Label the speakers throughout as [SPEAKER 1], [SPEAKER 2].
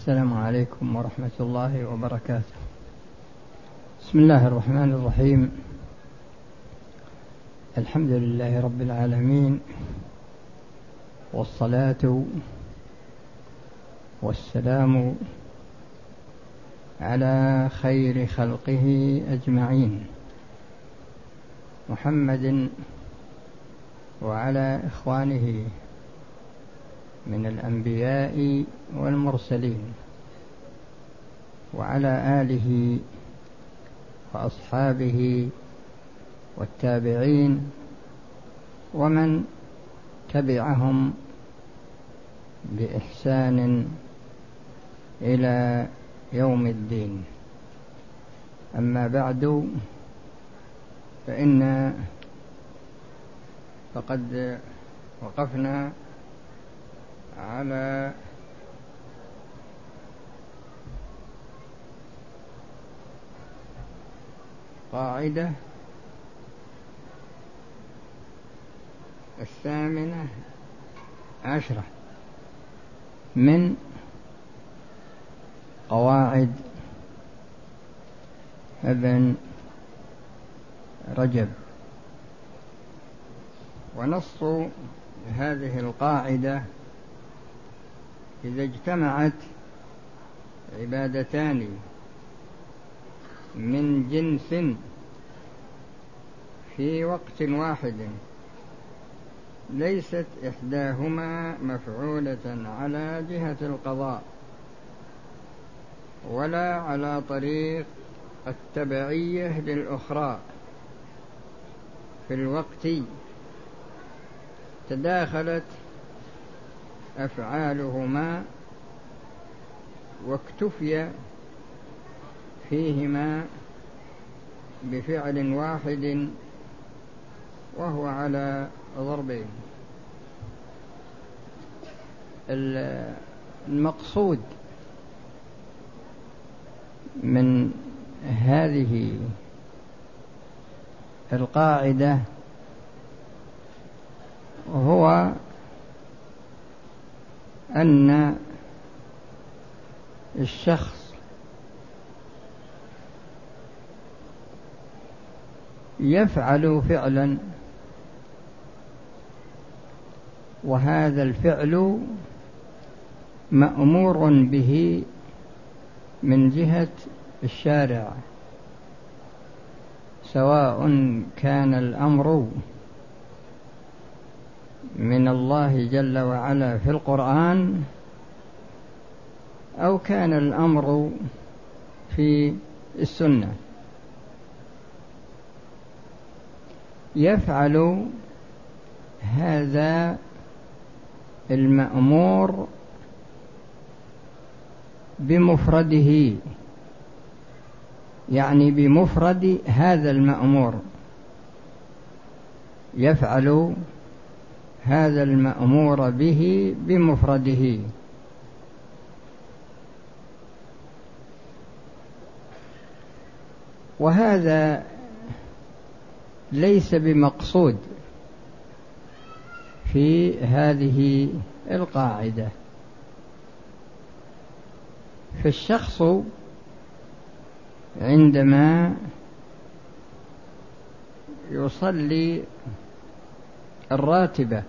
[SPEAKER 1] السلام عليكم ورحمة الله وبركاته. بسم الله الرحمن الرحيم. الحمد لله رب العالمين، والصلاة والسلام على خير خلقه أجمعين، محمد وعلى إخوانه من الأنبياء والمرسلين، وعلى آله وأصحابه والتابعين ومن تبعهم بإحسان إلى يوم الدين. أما بعد، فقد وقفنا على قاعدة 18 من قواعد ابن رجب. ونص هذه القاعدة: إذا اجتمعت عبادتان من جنس في وقت واحد ليست إحداهما مفعولة على جهة القضاء ولا على طريق التبعية للأخرى في الوقت، تداخلت أفعالهما واكتفي فيهما بفعل واحد وهو على ضربين. المقصود من هذه القاعدة هو أن الشخص يفعل فعلا، وهذا الفعل مأمور به من جهة الشارع، سواء كان الأمر من الله جل وعلا في القرآن أو كان الأمر في السنة. يفعل هذا المأمور بمفرده، يعني بمفرد هذا المأمور، يفعل هذا المأمور به بمفرده. وهذا ليس بمقصود في هذه القاعدة. فالشخص عندما يصلي راتبة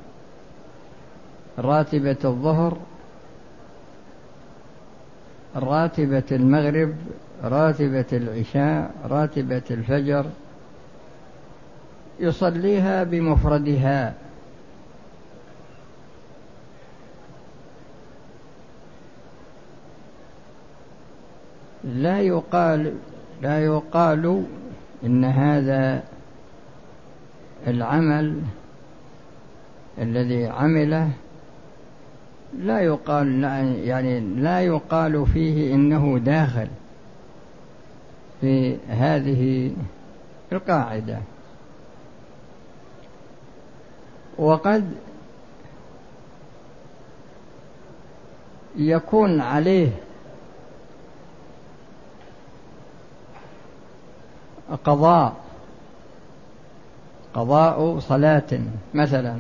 [SPEAKER 1] الظهر، راتبة المغرب، راتبة العشاء، راتبة الفجر، يصليها بمفردها، لا يقال إن هذا العمل الذي عمله لا يقال فيه إنه داخل في هذه القاعدة. وقد يكون عليه قضاء صلاة مثلا،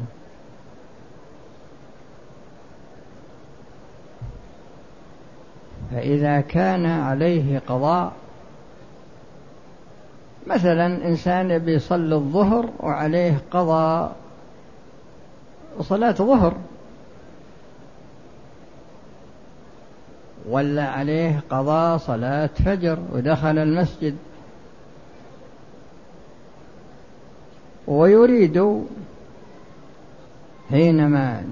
[SPEAKER 1] فإذا كان عليه قضاء، مثلا إنسان بيصلي الظهر وعليه قضاء صلاة ظهر، ولا عليه قضاء صلاة فجر ودخل المسجد ويريد حينما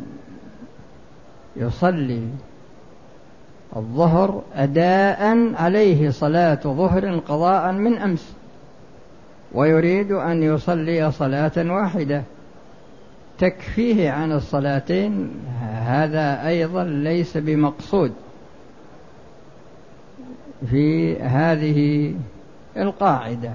[SPEAKER 1] يصلي الظهر أداء عليه صلاة ظهر قضاء من أمس، ويريد أن يصلي صلاة واحدة تكفيه عن الصلاتين، هذا أيضا ليس بمقصود في هذه القاعدة،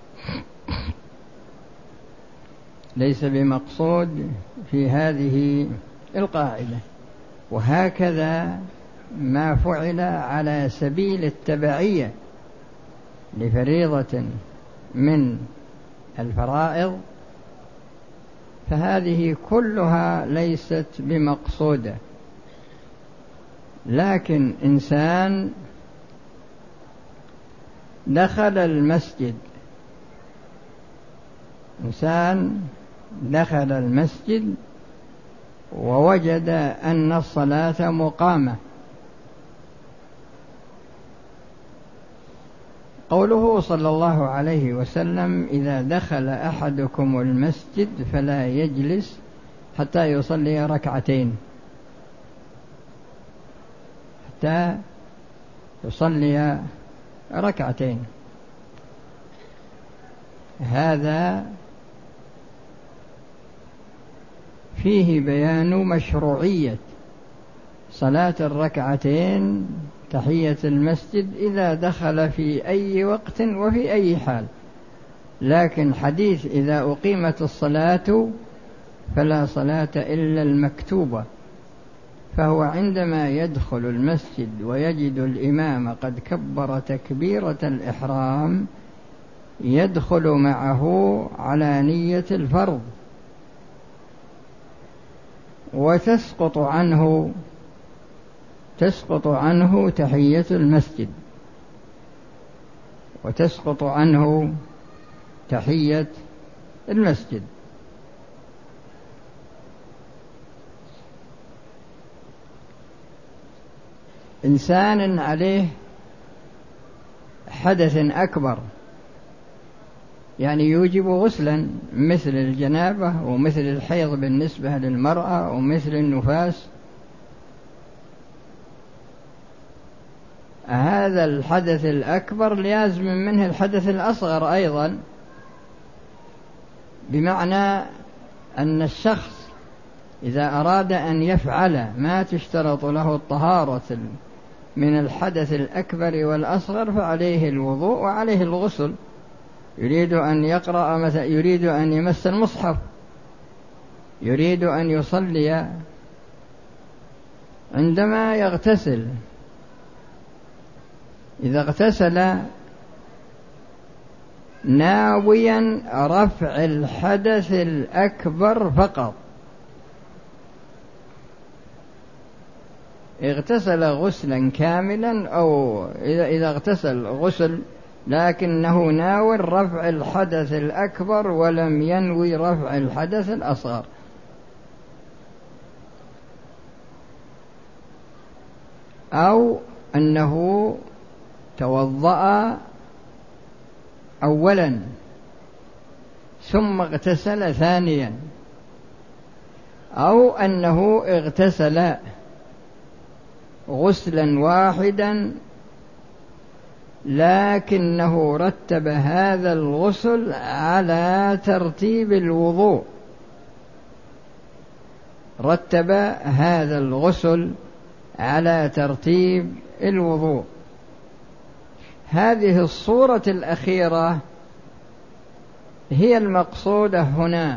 [SPEAKER 1] ليس بمقصود في هذه القاعدة. وهكذا ما فعل على سبيل التبعية لفريضة من الفرائض، فهذه كلها ليست بمقصودة. لكن إنسان دخل المسجد ووجد أن الصلاة مقامة، قوله صلى الله عليه وسلم: إذا دخل أحدكم المسجد فلا يجلس حتى يصلي ركعتين، حتى يصلي ركعتين. هذا فيه بيان مشروعية صلاة الركعتين تحية المسجد إذا دخل في أي وقت وفي أي حال. لكن حديث إذا أقيمت الصلاة فلا صلاة إلا المكتوبة، فهو عندما يدخل المسجد ويجد الإمام قد كبر تكبيرة الإحرام يدخل معه على نية الفرض، وتسقط عنه تحية المسجد، وتسقط عنه تحية المسجد. إنسان عليه حدث أكبر، يعني يوجب غسلا، مثل الجنابة ومثل الحيض بالنسبة للمرأة ومثل النفاس، هذا الحدث الأكبر لازم منه الحدث الأصغر أيضا، بمعنى أن الشخص إذا أراد أن يفعل ما تشترط له الطهارة من الحدث الأكبر والأصغر فعليه الوضوء وعليه الغسل. يريد أن يقرأ مثلا، يريد أن يمس المصحف، يريد أن يصلي، عندما يغتسل إذا اغتسل ناويا رفع الحدث الأكبر فقط، اغتسل غسلا كاملا، أو إذا اغتسل غسل لكنه ناوي رفع الحدث الأكبر ولم ينوي رفع الحدث الأصغر، أو أنه توضأ أولا ثم اغتسل ثانيا، أو أنه اغتسل غسلا واحدا لكنه رتب هذا الغسل على ترتيب الوضوء، رتب هذا الغسل على ترتيب الوضوء. هذه الصورة الأخيرة هي المقصودة هنا،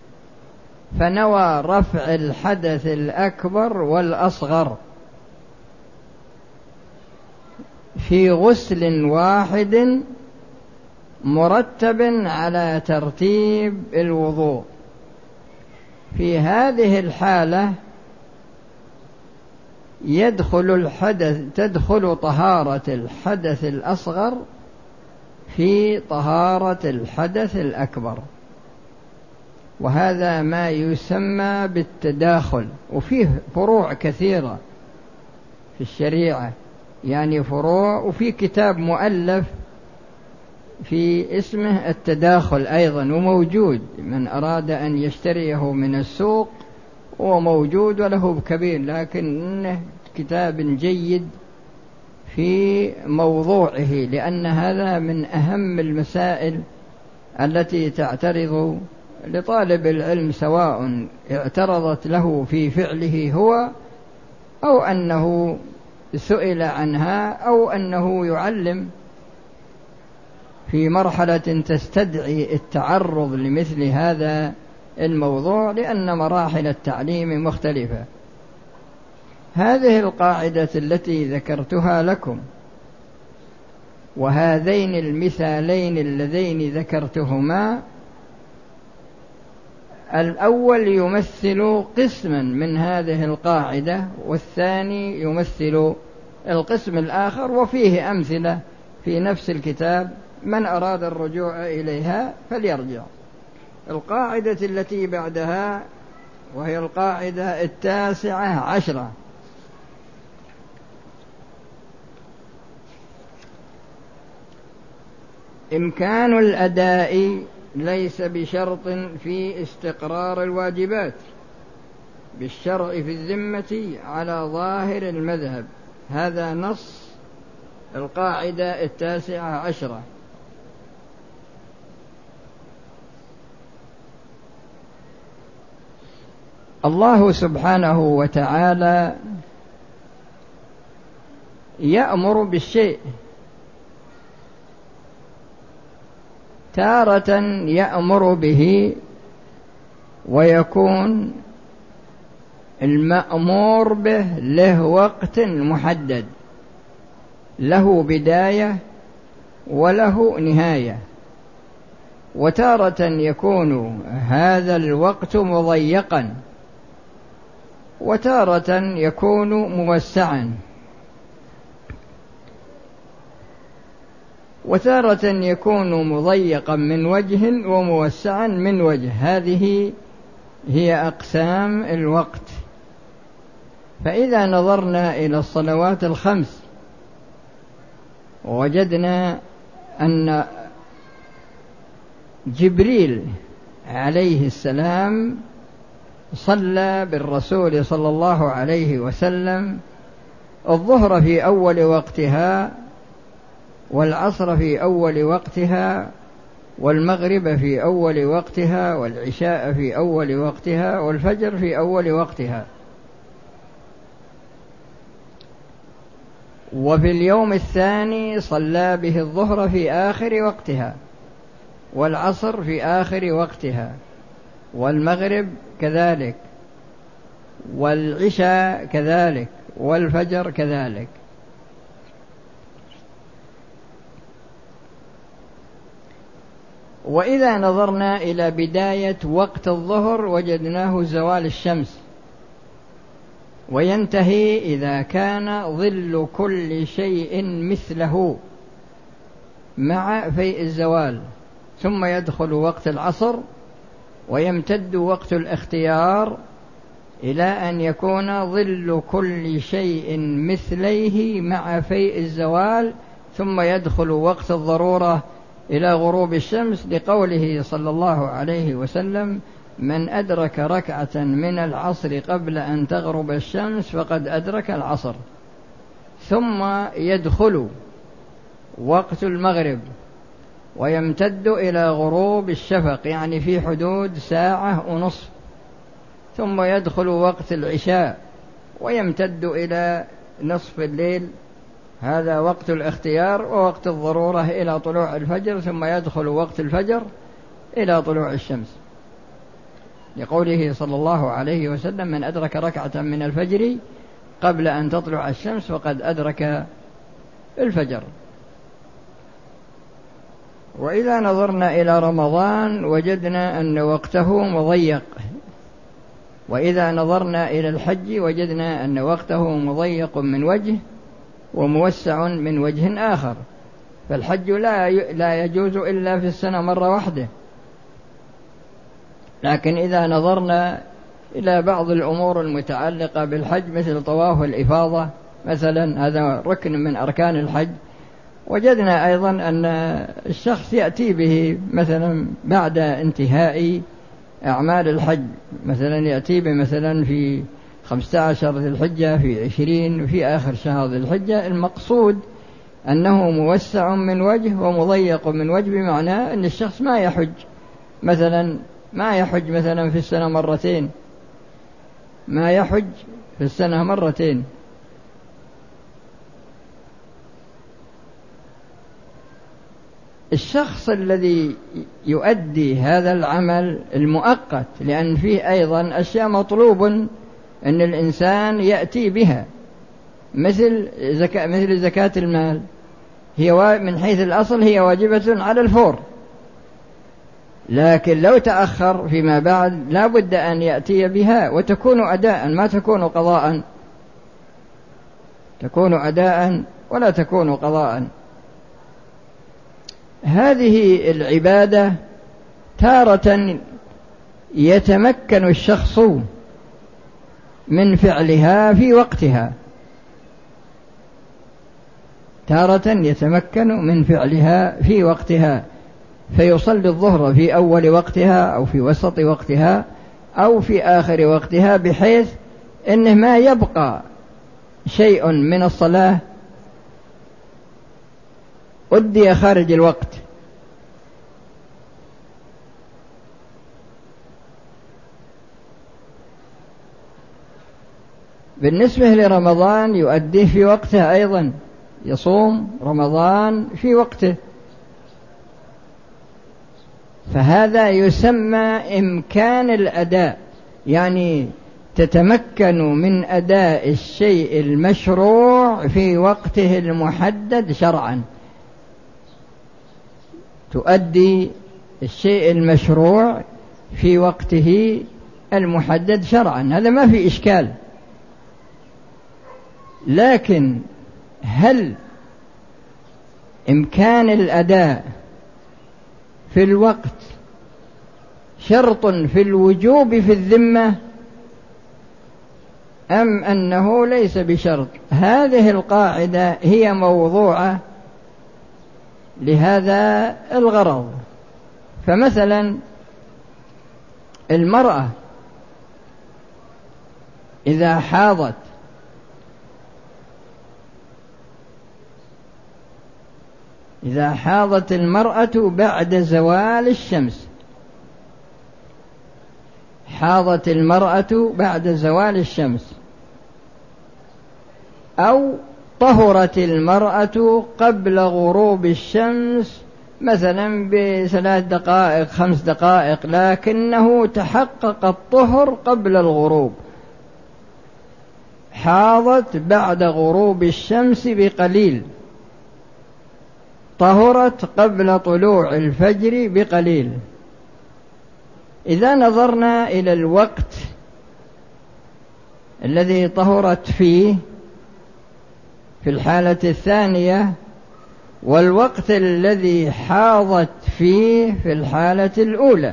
[SPEAKER 1] فنوى رفع الحدث الأكبر والأصغر في غسل واحد مرتب على ترتيب الوضوء. في هذه الحالة تدخل طهارة الحدث الأصغر في طهارة الحدث الأكبر، وهذا ما يسمى بالتداخل. وفيه فروع كثيرة في الشريعة، يعني فروع، وفي كتاب مؤلف في اسمه التداخل أيضا، وموجود من أراد أن يشتريه من السوق وموجود وله كبير، لكنه كتاب جيد في موضوعه، لأن هذا من أهم المسائل التي تعترض لطالب العلم، سواء اعترضت له في فعله هو أو أنه سئل عنها أو أنه يعلم في مرحلة تستدعي التعرض لمثل هذا الموضوع، لأن مراحل التعليم مختلفة. هذه القاعدة التي ذكرتها لكم وهذين المثالين اللذين ذكرتهما، الأول يمثل قسما من هذه القاعدة، والثاني يمثل القسم الآخر، وفيه أمثلة في نفس الكتاب، من أراد الرجوع إليها فليرجع. القاعدة التي بعدها وهي القاعدة 19، إمكان الأداء ليس بشرط في استقرار الواجبات بالشرع في الذمة على ظاهر المذهب. هذا نص القاعدة 19. الله سبحانه وتعالى يأمر بالشيء، تارة يأمر به ويكون المأمور به له وقت محدد، له بداية وله نهاية، وتارة يكون هذا الوقت مضيقا، وتارة يكون موسعا، وتارة يكون مضيقا من وجه وموسعا من وجه. هذه هي أقسام الوقت. فإذا نظرنا إلى الصلوات الخمس وجدنا أن جبريل عليه السلام صلى بالرسول صلى الله عليه وسلم الظهر في أول وقتها، والعصر في أول وقتها، والمغرب في أول وقتها، والعشاء في أول وقتها، والفجر في أول وقتها. وفي اليوم الثاني صلى به الظهر في آخر وقتها، والعصر في آخر وقتها، والمغرب كذلك، والعشاء كذلك، والفجر كذلك. وإذا نظرنا إلى بداية وقت الظهر وجدناه زوال الشمس، وينتهي إذا كان ظل كل شيء مثله مع فيء الزوال، ثم يدخل وقت العصر ويمتد وقت الاختيار إلى أن يكون ظل كل شيء مثليه مع فيء الزوال، ثم يدخل وقت الضرورة إلى غروب الشمس، لقوله صلى الله عليه وسلم: من أدرك ركعة من العصر قبل أن تغرب الشمس فقد أدرك العصر. ثم يدخل وقت المغرب ويمتد إلى غروب الشفق، يعني في حدود ساعة ونصف. ثم يدخل وقت العشاء ويمتد إلى نصف الليل، هذا وقت الاختيار ووقت الضرورة إلى طلوع الفجر. ثم يدخل وقت الفجر إلى طلوع الشمس، لقوله صلى الله عليه وسلم: من أدرك ركعة من الفجر قبل أن تطلع الشمس فقد أدرك الفجر. وإذا نظرنا إلى رمضان وجدنا أن وقته مضيق، وإذا نظرنا إلى الحج وجدنا أن وقته مضيق من وجه وموسع من وجه آخر، فالحج لا يجوز إلا في السنة مرة واحدة. لكن إذا نظرنا إلى بعض الأمور المتعلقة بالحج مثل طواف الإفاضة مثلا، هذا ركن من أركان الحج، وجدنا أيضا أن الشخص يأتي به مثلا بعد انتهاء أعمال الحج، مثلا يأتي به مثلا في 15 ذي الحجة، في 20، في آخر شهر ذي الحجة. المقصود أنه موسع من وجه ومضيق من وجه، بمعنى أن الشخص ما يحج مثلا في السنة مرتين، ما يحج في السنة مرتين. الشخص الذي يؤدي هذا العمل المؤقت، لأن فيه أيضا أشياء مطلوب أن الإنسان يأتي بها، مثل زكاة المال، هي من حيث الأصل هي واجبة على الفور، لكن لو تأخر فيما بعد لا بد أن يأتي بها، وتكون أداء ما تكون قضاء، تكون أداء ولا تكون قضاء. هذه العبادة تارة يتمكن الشخص من فعلها في وقتها، تارة يتمكن من فعلها في وقتها، فيصلي الظهر في أول وقتها أو في وسط وقتها أو في آخر وقتها، بحيث أنه ما يبقى شيء من الصلاة أدي خارج الوقت. بالنسبة لرمضان يؤديه في وقته أيضا، يصوم رمضان في وقته، فهذا يسمى إمكان الأداء، يعني تتمكن من أداء الشيء المشروع في وقته المحدد شرعا، تؤدي الشيء المشروع في وقته المحدد شرعا، هذا ما في إشكال. لكن هل إمكان الأداء في الوقت شرط في الوجوب في الذمة أم أنه ليس بشرط؟ هذه القاعدة هي موضوعة لهذا الغرض. فمثلا المرأة إذا حاضت المرأة بعد زوال الشمس، حاضت المرأة بعد زوال الشمس، أو طهرت المرأة قبل غروب الشمس مثلا ب3 دقائق 5 دقائق، لكنه تحقق الطهر قبل الغروب، حاضت بعد غروب الشمس بقليل، طهرت قبل طلوع الفجر بقليل. إذا نظرنا إلى الوقت الذي طهرت فيه في الحالة الثانية والوقت الذي حاضت فيه في الحالة الأولى،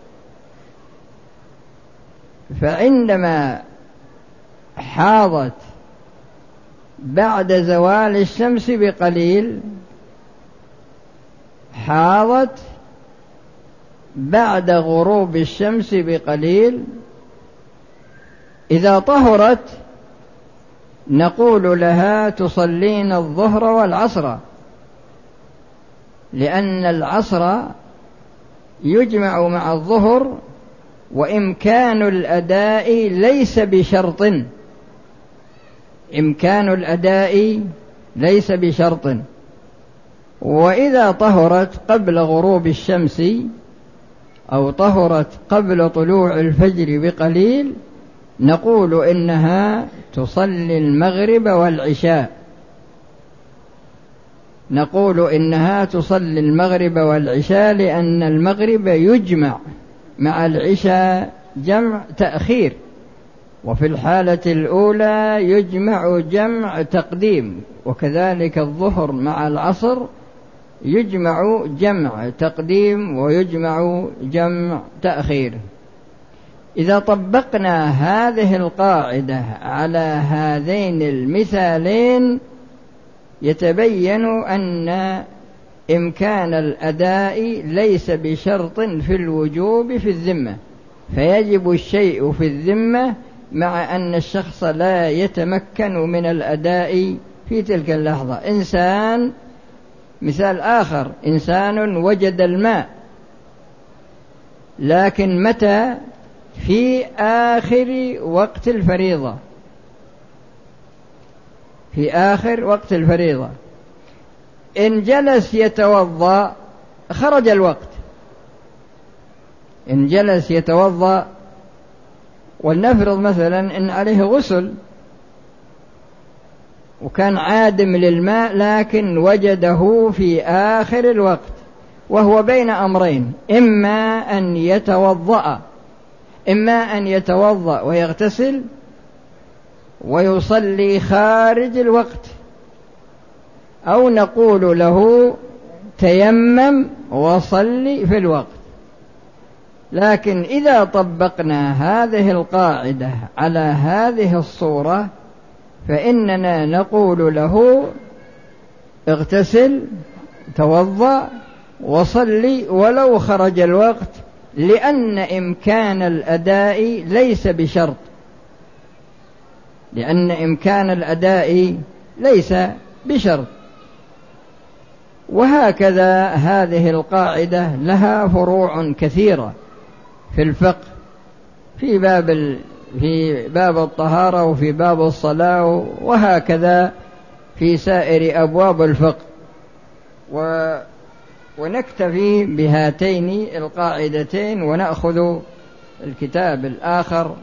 [SPEAKER 1] فعندما حاضت بعد زوال الشمس بقليل، حاضت بعد غروب الشمس بقليل، إذا طهرت نقول لها تصلين الظهر والعصر، لأن العصر يجمع مع الظهر، وإمكان الأداء ليس بشرط، إمكان الأداء ليس بشرط. وإذا طهرت قبل غروب الشمس أو طهرت قبل طلوع الفجر بقليل نقول إنها تصلي المغرب والعشاء، نقول إنها تصلي المغرب والعشاء، لأن المغرب يجمع مع العشاء جمع تأخير، وفي الحالة الأولى يجمع جمع تقديم، وكذلك الظهر مع العصر يجمع جمع تقديم ويجمع جمع تأخير. إذا طبقنا هذه القاعدة على هذين المثالين يتبين أن إمكان الأداء ليس بشرط في الوجوب في الذمة، فيجب الشيء في الذمة مع أن الشخص لا يتمكن من الأداء في تلك اللحظة. إنسان، مثال آخر، إنسان وجد الماء لكن متى؟ في آخر وقت الفريضة، في آخر وقت الفريضة. إن جلس يتوضأ خرج الوقت، إن جلس يتوضأ، ولنفرض مثلا إن عليه غسل وكان عادم للماء لكن وجده في آخر الوقت وهو بين أمرين، إما أن يتوضأ ويغتسل ويصلي خارج الوقت، أو نقول له تيمم وصلي في الوقت. لكن إذا طبقنا هذه القاعدة على هذه الصورة فإننا نقول له اغتسل توضأ وصلي ولو خرج الوقت، لأن إمكان الأداء ليس بشرط، لأن إمكان الأداء ليس بشرط. وهكذا هذه القاعدة لها فروع كثيرة في الفقه، في باب الطهارة وفي باب الصلاة، وهكذا في سائر أبواب الفقه. ونكتفي بهاتين القاعدتين ونأخذ الكتاب الآخر.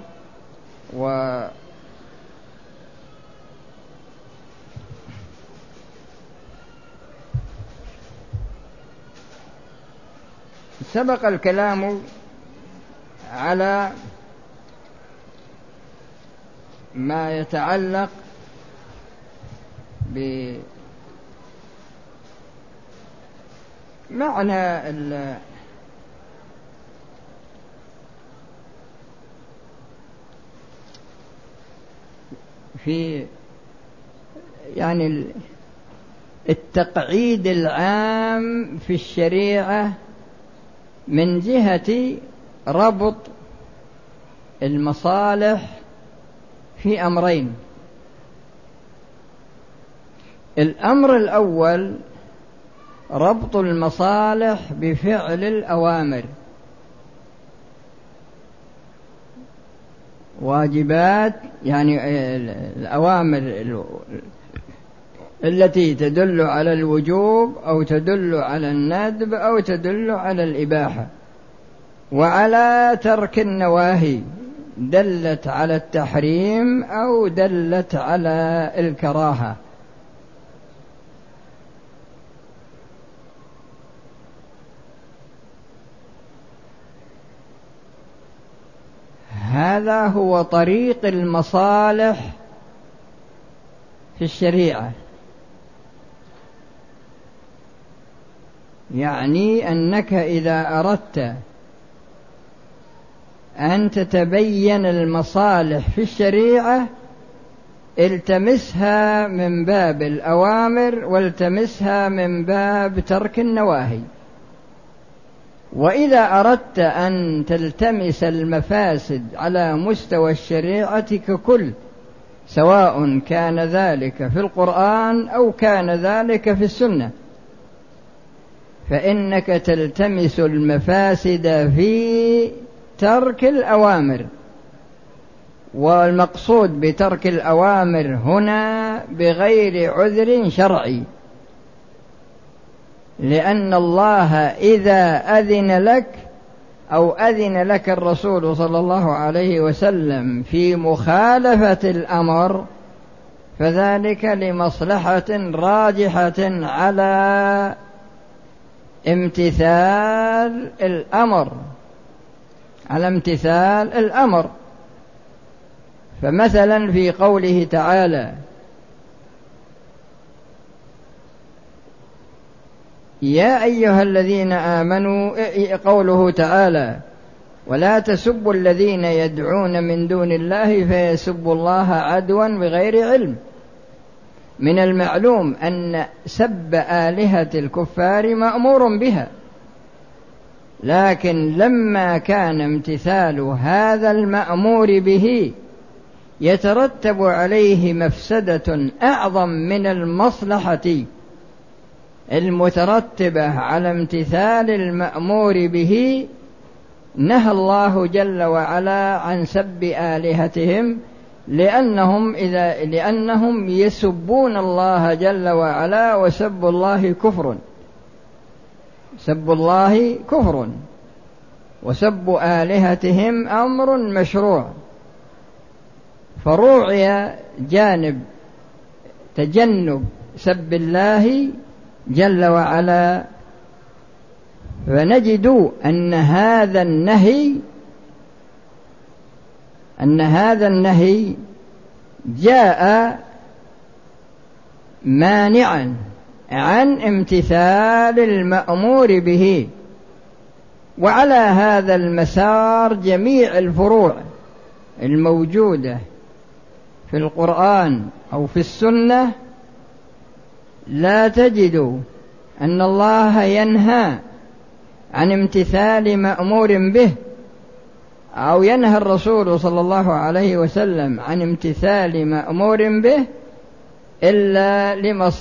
[SPEAKER 1] سبق الكلام على ما يتعلق بمعنى في يعني التقعيد العام في الشريعة من جهة ربط المصالح في أمرين. الأمر الأول ربط المصالح بفعل الأوامر، واجبات يعني الأوامر التي تدل على الوجوب أو تدل على الندب أو تدل على الإباحة، وعلى ترك النواهي دلت على التحريم أو دلت على الكراهة. هذا هو طريق المصالح في الشريعة، يعني أنك إذا أردت أن تتبين المصالح في الشريعة التمسها من باب الأوامر والتمسها من باب ترك النواهي. وإذا أردت أن تلتمس المفاسد على مستوى الشريعة ككل، سواء كان ذلك في القرآن أو كان ذلك في السنة، فإنك تلتمس المفاسد في ترك الأوامر. والمقصود بترك الأوامر هنا بغير عذر شرعي، لأن الله إذا أذن لك أو أذن لك الرسول صلى الله عليه وسلم في مخالفة الأمر فذلك لمصلحة راجحة على امتثال الأمر، على امتثال الأمر. فمثلا في قوله تعالى: يا أيها الذين آمنوا، قوله تعالى: ولا تسبوا الذين يدعون من دون الله فيسبوا الله عدوا بغير علم. من المعلوم أن سب آلهة الكفار مأمور بها، لكن لما كان امتثال هذا المأمور به يترتب عليه مفسدة أعظم من المصلحة المترتبة على امتثال المأمور به، نهى الله جل وعلا عن سب آلهتهم، لأنهم يسبون الله جل وعلا، وسب الله كفر، سب الله كفر، وسب آلهتهم أمر مشروع. فروعي جانب تجنب سب الله جل وعلا، فنجد أن هذا النهي جاء مانعا عن امتثال المأمور به. وعلى هذا المسار جميع الفروع الموجودة في القرآن أو في السنة لا تجد أن الله ينهى عن امتثال مأمور به، أو ينهى الرسول صلى الله عليه وسلم عن امتثال مأمور به إلا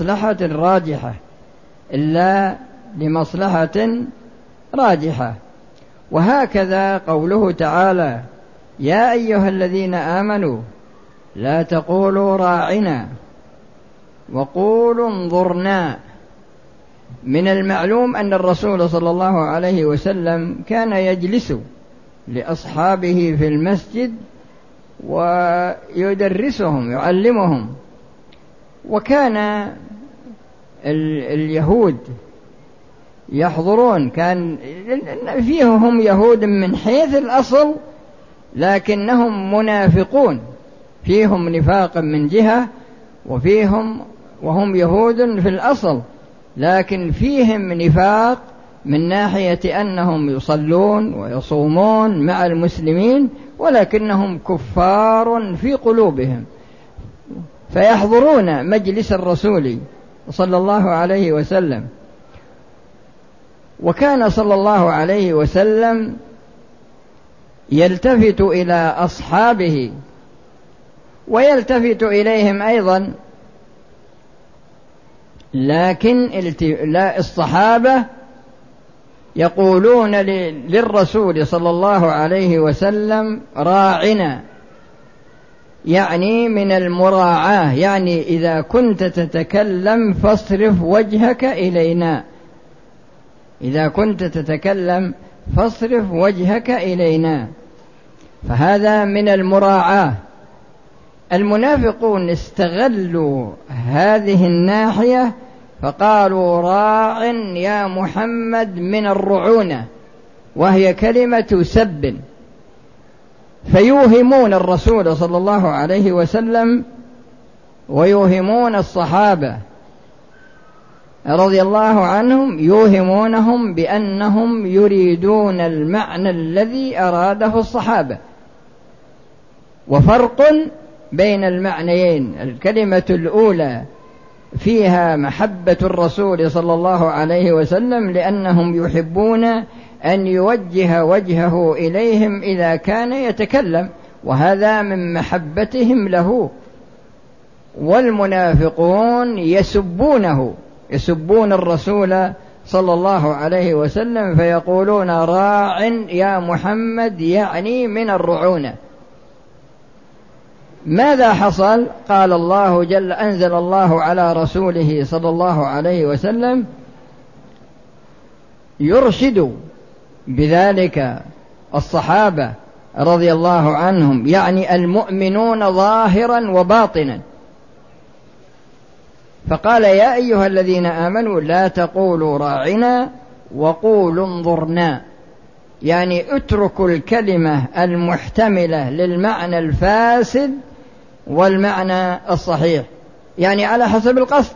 [SPEAKER 1] لمصلحة راجحة. وهكذا قوله تعالى: يا أيها الذين آمنوا لا تقولوا راعنا وقولوا انظرنا. من المعلوم أن الرسول صلى الله عليه وسلم كان يجلس لأصحابه في المسجد ويدرسهم يعلمهم، وكان اليهود يحضرون، كان فيهم يهود من حيث الأصل لكنهم منافقون، فيهم نفاقا من جهة، وهم يهود في الأصل، لكن فيهم نفاق من ناحية أنهم يصلون ويصومون مع المسلمين، ولكنهم كفار في قلوبهم. فيحضرون مجلس الرسول صلى الله عليه وسلم، وكان صلى الله عليه وسلم يلتفت إلى أصحابه ويلتفت إليهم أيضا، لكن الصحابة يقولون للرسول صلى الله عليه وسلم راعنا، يعني من المراعاة، يعني إذا كنت تتكلم فاصرف وجهك إلينا، إذا كنت تتكلم فاصرف وجهك إلينا. فهذا من المراعاة. المنافقون استغلوا هذه الناحية فقالوا راع يا محمد من الرعونة، وهي كلمة سب، فيوهمون الرسول صلى الله عليه وسلم ويوهمون الصحابة رضي الله عنهم، يوهمونهم بأنهم يريدون المعنى الذي أراده الصحابة. وفرق بين المعنيين: الكلمة الأولى فيها محبة الرسول صلى الله عليه وسلم لأنهم يحبون أن يوجه وجهه إليهم إذا كان يتكلم، وهذا من محبتهم له. والمنافقون يسبون الرسول صلى الله عليه وسلم، فيقولون راع يا محمد، يعني من الرعونة. ماذا حصل؟ قال الله أنزل الله على رسوله صلى الله عليه وسلم يرشد بذلك الصحابة رضي الله عنهم، يعني المؤمنون ظاهرا وباطنا. فقال: يا أيها الذين آمنوا لا تقولوا راعنا وقولوا انظرنا، يعني اتركوا الكلمة المحتملة للمعنى الفاسد والمعنى الصحيح، يعني على حسب القصد.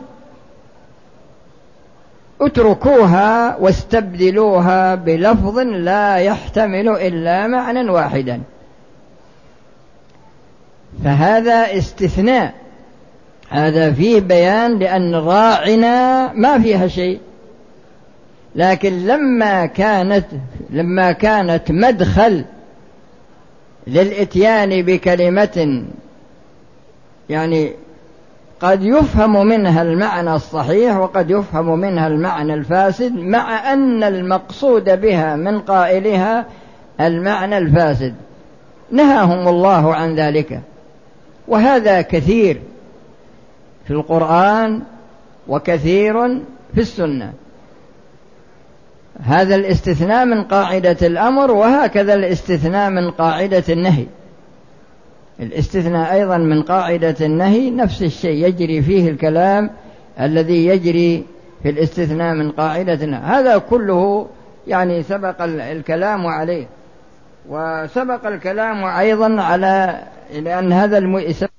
[SPEAKER 1] اتركوها واستبدلوها بلفظ لا يحتمل إلا معنى واحدا، فهذا استثناء، هذا فيه بيان لأن راعنا ما فيها شيء، لكن لما كانت مدخل للإتيان بكلمة يعني قد يفهم منها المعنى الصحيح وقد يفهم منها المعنى الفاسد، مع أن المقصود بها من قائلها المعنى الفاسد، نهاهم الله عن ذلك. وهذا كثير في القرآن وكثير في السنة، هذا الاستثناء من قاعدة الأمر، وهكذا الاستثناء من قاعدة النهي. الاستثناء أيضا من قاعدة النهي نفس الشيء، يجري فيه الكلام الذي يجري في الاستثناء من قاعدة النهي. هذا كله يعني سبق الكلام عليه، وسبق الكلام أيضا على لأن هذا